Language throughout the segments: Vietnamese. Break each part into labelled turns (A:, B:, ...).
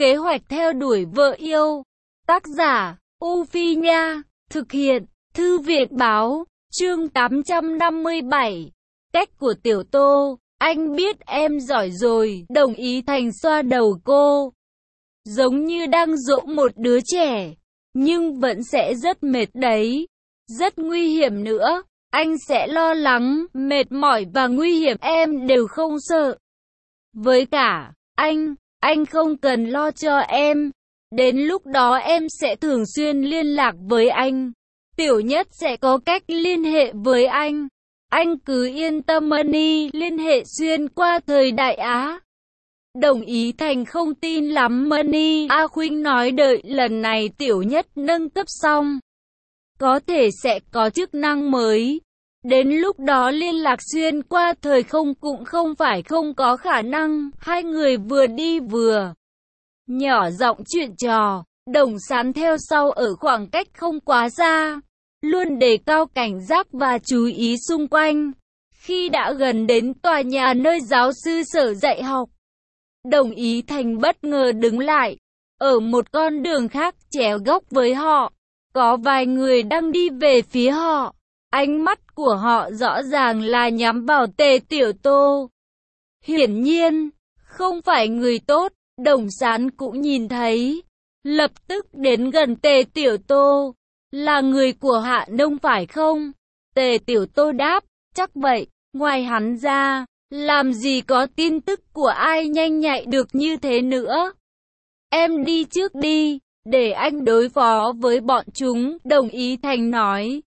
A: Kế hoạch theo đuổi vợ yêu. Tác giả, U Phi Nha. Thực hiện, Thư viện Báo. Chương 857. Cách của Tiểu Tô. Anh biết em giỏi rồi. Đồng Ý Thành xoa đầu cô. Giống như đang dỗ một đứa trẻ. Nhưng vẫn sẽ rất mệt đấy. Rất nguy hiểm nữa. Anh sẽ lo lắng, mệt mỏi và nguy hiểm em đều không sợ. Với cả, anh không cần lo cho em. Đến lúc đó em sẽ thường xuyên liên lạc với anh. Tiểu Nhất sẽ có cách liên hệ với anh. Anh cứ yên tâm Money liên hệ xuyên qua thời đại Á. Đồng Ý Thành không tin lắm Money. A Khuynh nói đợi lần này Tiểu Nhất nâng cấp xong. Có thể sẽ có chức năng mới. Đến lúc đó liên lạc xuyên qua thời không cũng không phải không có khả năng. Hai người vừa đi vừa nhỏ giọng chuyện trò. Đồng Sán theo sau ở khoảng cách không quá xa, luôn đề cao cảnh giác và chú ý xung quanh. Khi đã gần đến tòa nhà nơi giáo sư Sở dạy học, Đồng Ý Thành bất ngờ đứng lại. Ở một con đường khác chéo góc với họ, có vài người đang đi về phía họ. Ánh mắt của họ rõ ràng là nhắm vào Tề Tiểu Tô. Hiển nhiên, không phải người tốt. Đồng Sán cũng nhìn thấy, lập tức đến gần Tề Tiểu Tô. Là người của Hạ Nông phải không? Tề Tiểu Tô đáp, chắc vậy. Ngoài hắn ra, làm gì có tin tức của ai nhanh nhạy được như thế nữa. Em đi trước đi, để anh đối phó với bọn chúng, Đồng Ý Thành nói.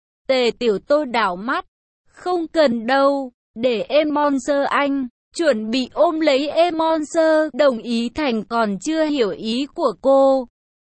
A: Tề Tiểu Tô đảo mắt, không cần đâu, để Emonser anh. Chuẩn bị ôm lấy Emonser. Đồng Ý Thành còn chưa hiểu ý của cô.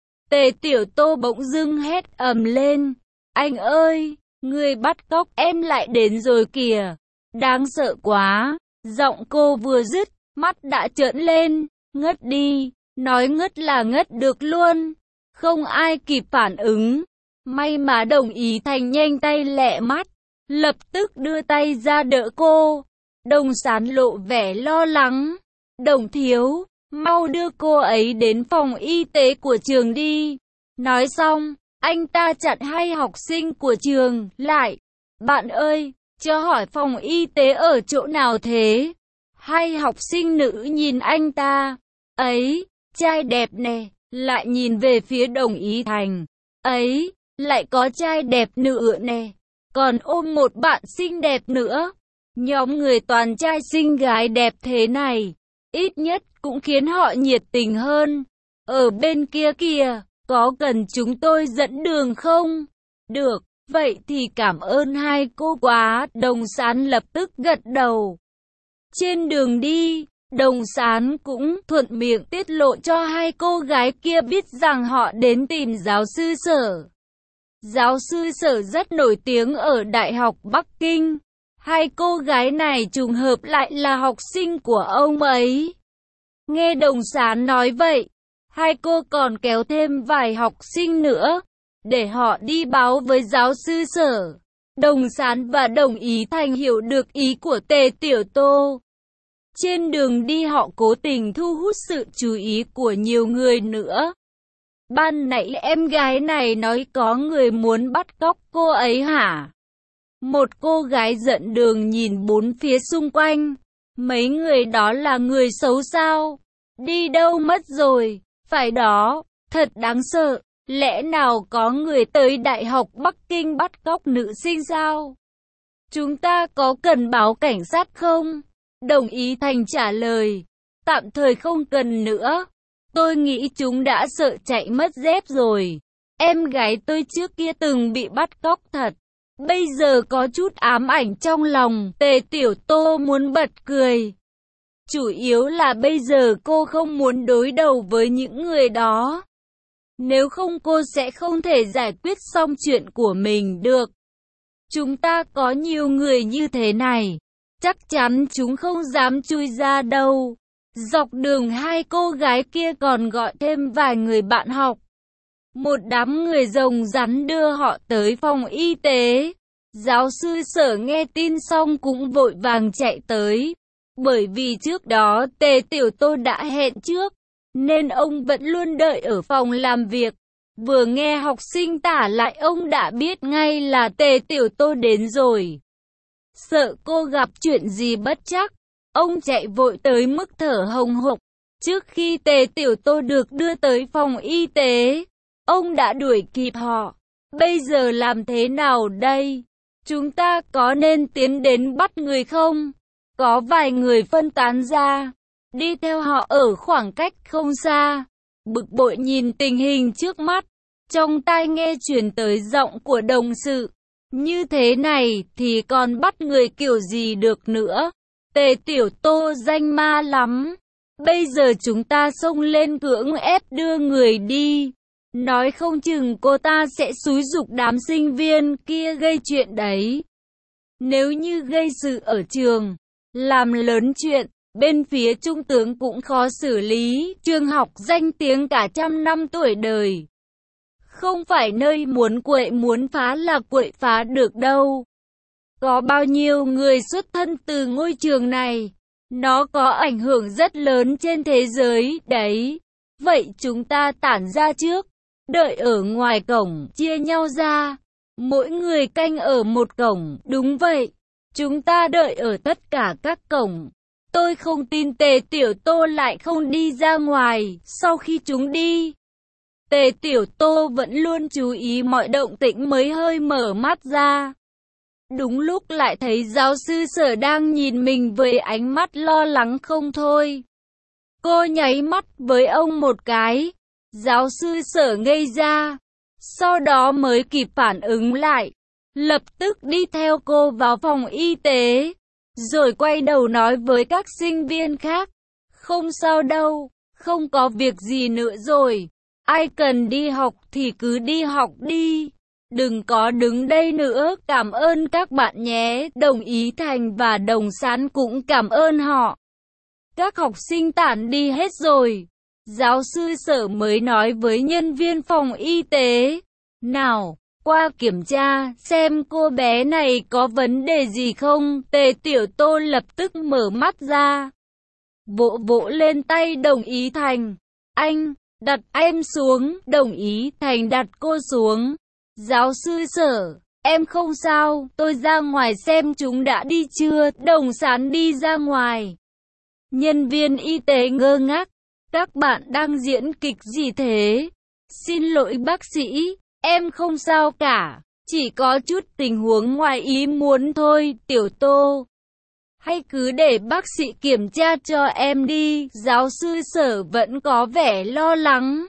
A: Tề Tiểu Tô bỗng dưng hét ầm lên. Anh ơi, người bắt cóc em lại đến rồi kìa. Đáng sợ quá. Giọng cô vừa dứt, mắt đã trợn lên. Ngất đi. Nói ngất là ngất được luôn. Không ai kịp phản ứng. May mà Đồng Ý Thành nhanh tay lẹ mắt, lập tức đưa tay ra đỡ cô. Đồng Sán lộ vẻ lo lắng. Đồng thiếu, mau đưa cô ấy đến phòng y tế của trường đi. Nói xong, anh ta chặn hai học sinh của trường lại. Bạn ơi, cho hỏi phòng y tế ở chỗ nào thế? Hai học sinh nữ nhìn anh ta. Ấy, trai đẹp nè. Lại nhìn về phía Đồng Ý Thành. Ấy, lại có trai đẹp nữa nè. Còn ôm một bạn xinh đẹp nữa. Nhóm người toàn trai xinh gái đẹp thế này, ít nhất cũng khiến họ nhiệt tình hơn. Ở bên kia kìa, có cần chúng tôi dẫn đường không? Được, vậy thì cảm ơn hai cô quá. Đồng Sán lập tức gật đầu. Trên đường đi, Đồng Sán cũng thuận miệng tiết lộ cho hai cô gái kia biết rằng họ đến tìm giáo sư Sở. Giáo sư Sở rất nổi tiếng ở Đại học Bắc Kinh. Hai cô gái này trùng hợp lại là học sinh của ông ấy. Nghe Đồng Sán nói vậy, hai cô còn kéo thêm vài học sinh nữa, để họ đi báo với giáo sư Sở. Đồng Sán và Đồng Ý Thành hiểu được ý của Tề Tiểu Tô. Trên đường đi họ cố tình thu hút sự chú ý của nhiều người nữa. Ban nãy em gái này nói có người muốn bắt cóc cô ấy hả? Một cô gái giận đường nhìn bốn phía xung quanh. Mấy người đó là người xấu sao? Đi đâu mất rồi? Phải đó, thật đáng sợ. Lẽ nào có người tới Đại học Bắc Kinh bắt cóc nữ sinh sao? Chúng ta có cần báo cảnh sát không? Đồng Ý Thành trả lời. Tạm thời không cần nữa. Tôi nghĩ chúng đã sợ chạy mất dép rồi. Em gái tôi trước kia từng bị bắt cóc thật. Bây giờ có chút ám ảnh trong lòng. Tề Tiểu Tô muốn bật cười. Chủ yếu là bây giờ cô không muốn đối đầu với những người đó. Nếu không cô sẽ không thể giải quyết xong chuyện của mình được. Chúng ta có nhiều người như thế này, chắc chắn chúng không dám chui ra đâu. Dọc đường hai cô gái kia còn gọi thêm vài người bạn học. Một đám người rồng rắn đưa họ tới phòng y tế. Giáo sư Sở nghe tin xong cũng vội vàng chạy tới. Bởi vì trước đó Tề Tiểu Tô đã hẹn trước, nên ông vẫn luôn đợi ở phòng làm việc. Vừa nghe học sinh tả lại ông đã biết ngay là Tề Tiểu Tô đến rồi. Sợ cô gặp chuyện gì bất trắc, ông chạy vội tới mức thở hồng hộc. Trước khi Tề Tiểu Tô được đưa tới phòng y tế, ông đã đuổi kịp họ. Bây giờ làm thế nào đây? Chúng ta có nên tiến đến bắt người không? Có vài người phân tán ra, đi theo họ ở khoảng cách không xa. Bực bội nhìn tình hình trước mắt, trong tai nghe truyền tới giọng của đồng sự. Như thế này thì còn bắt người kiểu gì được nữa? Tề Tiểu Tô danh ma lắm. Bây giờ chúng ta xông lên cưỡng ép đưa người đi. Nói không chừng cô ta sẽ xúi giục đám sinh viên kia gây chuyện đấy. Nếu như gây sự ở trường, làm lớn chuyện, bên phía trung tướng cũng khó xử lý. Trường học danh tiếng cả trăm năm tuổi đời, không phải nơi muốn quậy muốn phá là quậy phá được đâu. Có bao nhiêu người xuất thân từ ngôi trường này, nó có ảnh hưởng rất lớn trên thế giới đấy. Vậy chúng ta tản ra trước, đợi ở ngoài cổng, chia nhau ra, mỗi người canh ở một cổng. Đúng vậy, chúng ta đợi ở tất cả các cổng. Tôi không tin Tề Tiểu Tô lại không đi ra ngoài sau khi chúng đi. Tề Tiểu Tô vẫn luôn chú ý mọi động tĩnh mới hơi mở mắt ra. Đúng lúc lại thấy giáo sư Sở đang nhìn mình với ánh mắt lo lắng không thôi. Cô nháy mắt với ông một cái. Giáo sư Sở ngây ra, sau đó mới kịp phản ứng lại, lập tức đi theo cô vào phòng y tế, rồi quay đầu nói với các sinh viên khác. Không sao đâu, không có việc gì nữa rồi. Ai cần đi học thì cứ đi học đi. Đừng có đứng đây nữa, cảm ơn các bạn nhé. Đồng Ý Thành và Đồng Sán cũng cảm ơn họ. Các học sinh tản đi hết rồi. Giáo sư Sở mới nói với nhân viên phòng y tế. Nào, qua kiểm tra, xem cô bé này có vấn đề gì không. Tề Tiểu Tô lập tức mở mắt ra, vỗ vỗ lên tay Đồng Ý Thành. Anh, đặt em xuống. Đồng Ý Thành đặt cô xuống. Giáo sư Sở, em không sao, tôi ra ngoài xem chúng đã đi chưa. Đồng Sán đi ra ngoài. Nhân viên y tế ngơ ngác. Các bạn đang diễn kịch gì thế? Xin lỗi bác sĩ, em không sao cả, chỉ có chút tình huống ngoài ý muốn thôi. Tiểu Tô, hay cứ để bác sĩ kiểm tra cho em đi. Giáo sư Sở vẫn có vẻ lo lắng.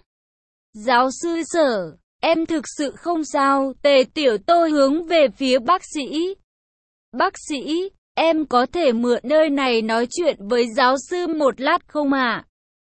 A: Giáo sư Sở, em thực sự không sao. Tề Tiểu Tô hướng về phía bác sĩ. Bác sĩ, em có thể mượn nơi này nói chuyện với giáo sư một lát không ạ?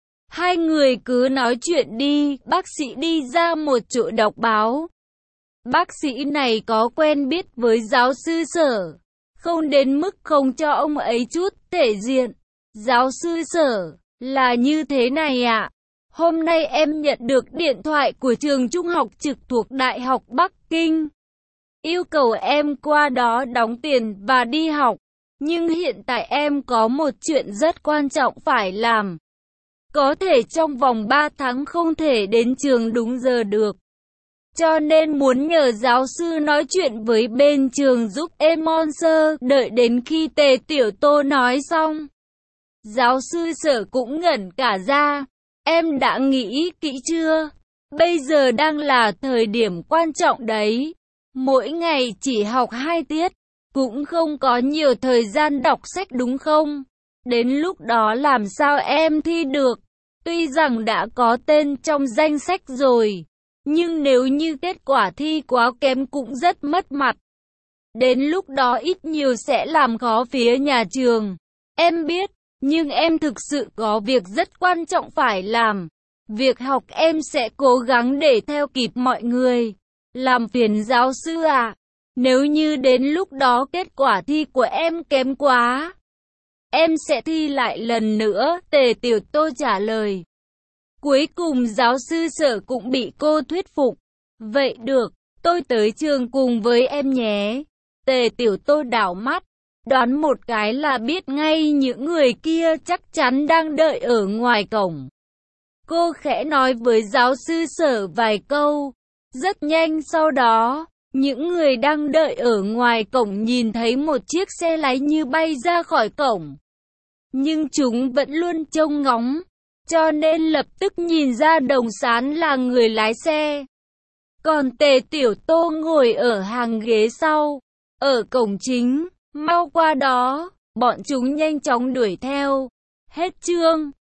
A: Hai người cứ nói chuyện đi. Bác sĩ đi ra một chỗ đọc báo. Bác sĩ này có quen biết với giáo sư Sở, không đến mức không cho ông ấy chút thể diện. Giáo sư Sở, là như thế này ạ. Hôm nay em nhận được điện thoại của trường trung học trực thuộc Đại học Bắc Kinh, yêu cầu em qua đó đóng tiền và đi học. Nhưng hiện tại em có một chuyện rất quan trọng phải làm. Có thể trong vòng 3 tháng không thể đến trường đúng giờ được. Cho nên muốn nhờ giáo sư nói chuyện với bên trường giúp em sponsor. Đợi đến khi Tề Tiểu Tô nói xong, giáo sư Sở cũng ngẩn cả ra. Em đã nghĩ kỹ chưa? Bây giờ đang là thời điểm quan trọng đấy. Mỗi ngày chỉ học 2 tiết, cũng không có nhiều thời gian đọc sách đúng không? Đến lúc đó làm sao em thi được? Tuy rằng đã có tên trong danh sách rồi, nhưng nếu như kết quả thi quá kém cũng rất mất mặt. Đến lúc đó ít nhiều sẽ làm khó phía nhà trường. Em biết, nhưng em thực sự có việc rất quan trọng phải làm. Việc học em sẽ cố gắng để theo kịp mọi người. Làm phiền giáo sư à, nếu như đến lúc đó kết quả thi của em kém quá, em sẽ thi lại lần nữa. Tề Tiểu Tô trả lời. Cuối cùng giáo sư Sở cũng bị cô thuyết phục. Vậy được, tôi tới trường cùng với em nhé. Tề Tiểu Tô đảo mắt, đoán một cái là biết ngay những người kia chắc chắn đang đợi ở ngoài cổng. Cô khẽ nói với giáo sư Sở vài câu. Rất nhanh sau đó, những người đang đợi ở ngoài cổng nhìn thấy một chiếc xe lái như bay ra khỏi cổng. Nhưng chúng vẫn luôn trông ngóng, cho nên lập tức nhìn ra Đồng Sán là người lái xe. Còn Tề Tiểu Tô ngồi ở hàng ghế sau, ở cổng chính, mau qua đó, bọn chúng nhanh chóng đuổi theo. Hết chương.